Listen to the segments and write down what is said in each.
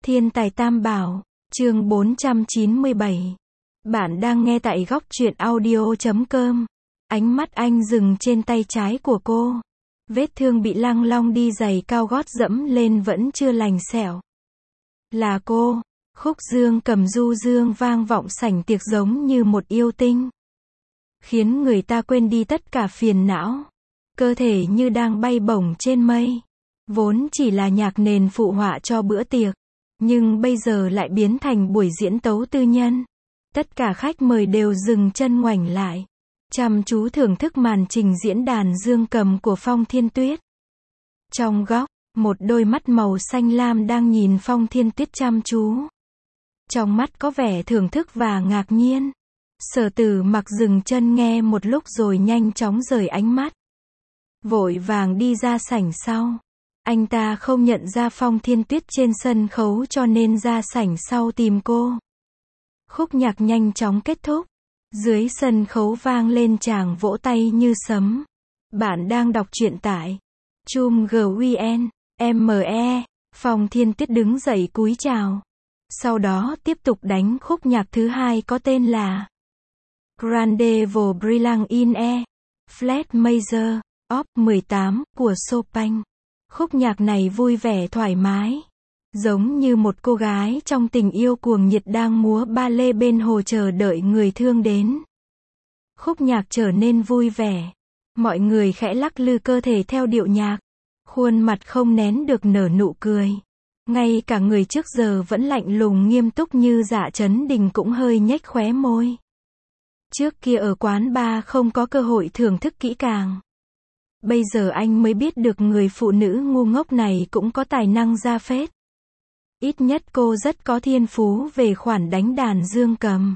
Thiên tài Tam Bảo, chương 497. Bạn đang nghe tại góc truyện audio.com. Ánh mắt anh dừng trên tay trái của cô. Vết thương bị Lăng Long đi giày cao gót dẫm lên vẫn chưa lành sẹo. Là cô. Khúc dương cầm du dương vang vọng sảnh tiệc giống như một yêu tinh, khiến người ta quên đi tất cả phiền não. Cơ thể như đang bay bổng trên mây. Vốn chỉ là nhạc nền phụ họa cho bữa tiệc, nhưng bây giờ lại biến thành buổi diễn tấu tư nhân. Tất cả khách mời đều dừng chân ngoảnh lại, chăm chú thưởng thức màn trình diễn đàn dương cầm của Phong Thiên Tuyết. Trong góc, một đôi mắt màu xanh lam đang nhìn Phong Thiên Tuyết chăm chú. Trong mắt có vẻ thưởng thức và ngạc nhiên. Sở Tử Mặc dừng chân nghe một lúc rồi nhanh chóng rời ánh mắt, vội vàng đi ra sảnh sau. Anh ta không nhận ra Phong Thiên Tuyết trên sân khấu cho nên ra sảnh sau tìm cô. Khúc nhạc nhanh chóng kết thúc. Dưới sân khấu vang lên tràng vỗ tay như sấm. Bạn đang đọc truyện tại Chum.vn, ME. Phong Thiên Tuyết đứng dậy cúi chào. Sau đó tiếp tục đánh khúc nhạc thứ hai có tên là Grandezvous Brillant in E, Flat Major, Op. 18, của Chopin. Khúc nhạc này vui vẻ thoải mái, giống như một cô gái trong tình yêu cuồng nhiệt đang múa ba lê bên hồ chờ đợi người thương đến. Khúc nhạc trở nên vui vẻ. Mọi người khẽ lắc lư cơ thể theo điệu nhạc. Khuôn mặt không nén được nở nụ cười. Ngay cả người trước giờ vẫn lạnh lùng nghiêm túc như Dạ Chấn Đình cũng hơi nhếch khóe môi. Trước kia ở quán bar không có cơ hội thưởng thức kỹ càng. Bây giờ anh mới biết được người phụ nữ ngu ngốc này cũng có tài năng ra phết. Ít nhất cô rất có thiên phú về khoản đánh đàn dương cầm.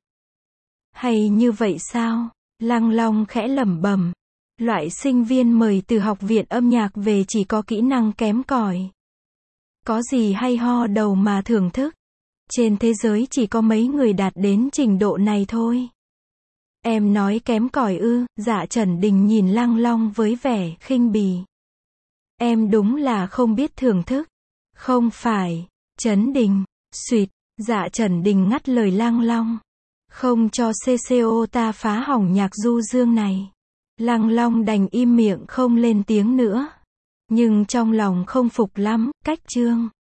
Hay như vậy sao? Lăng Long khẽ lẩm bẩm. Loại sinh viên mời từ học viện âm nhạc về chỉ có kỹ năng kém cỏi. Có gì hay ho đâu mà thưởng thức. Trên thế giới chỉ có mấy người đạt đến trình độ này thôi. Em nói kém cỏi ư? Dạ Chấn Đình nhìn Lăng Long với vẻ khinh bỉ. Em đúng là không biết thưởng thức. Không phải. Chấn Đình. Xuyệt. Dạ Chấn Đình ngắt lời Lăng Long. Không cho CCO ta phá hỏng nhạc du dương này. Lăng Long đành im miệng không lên tiếng nữa. Nhưng trong lòng không phục lắm. Cách chương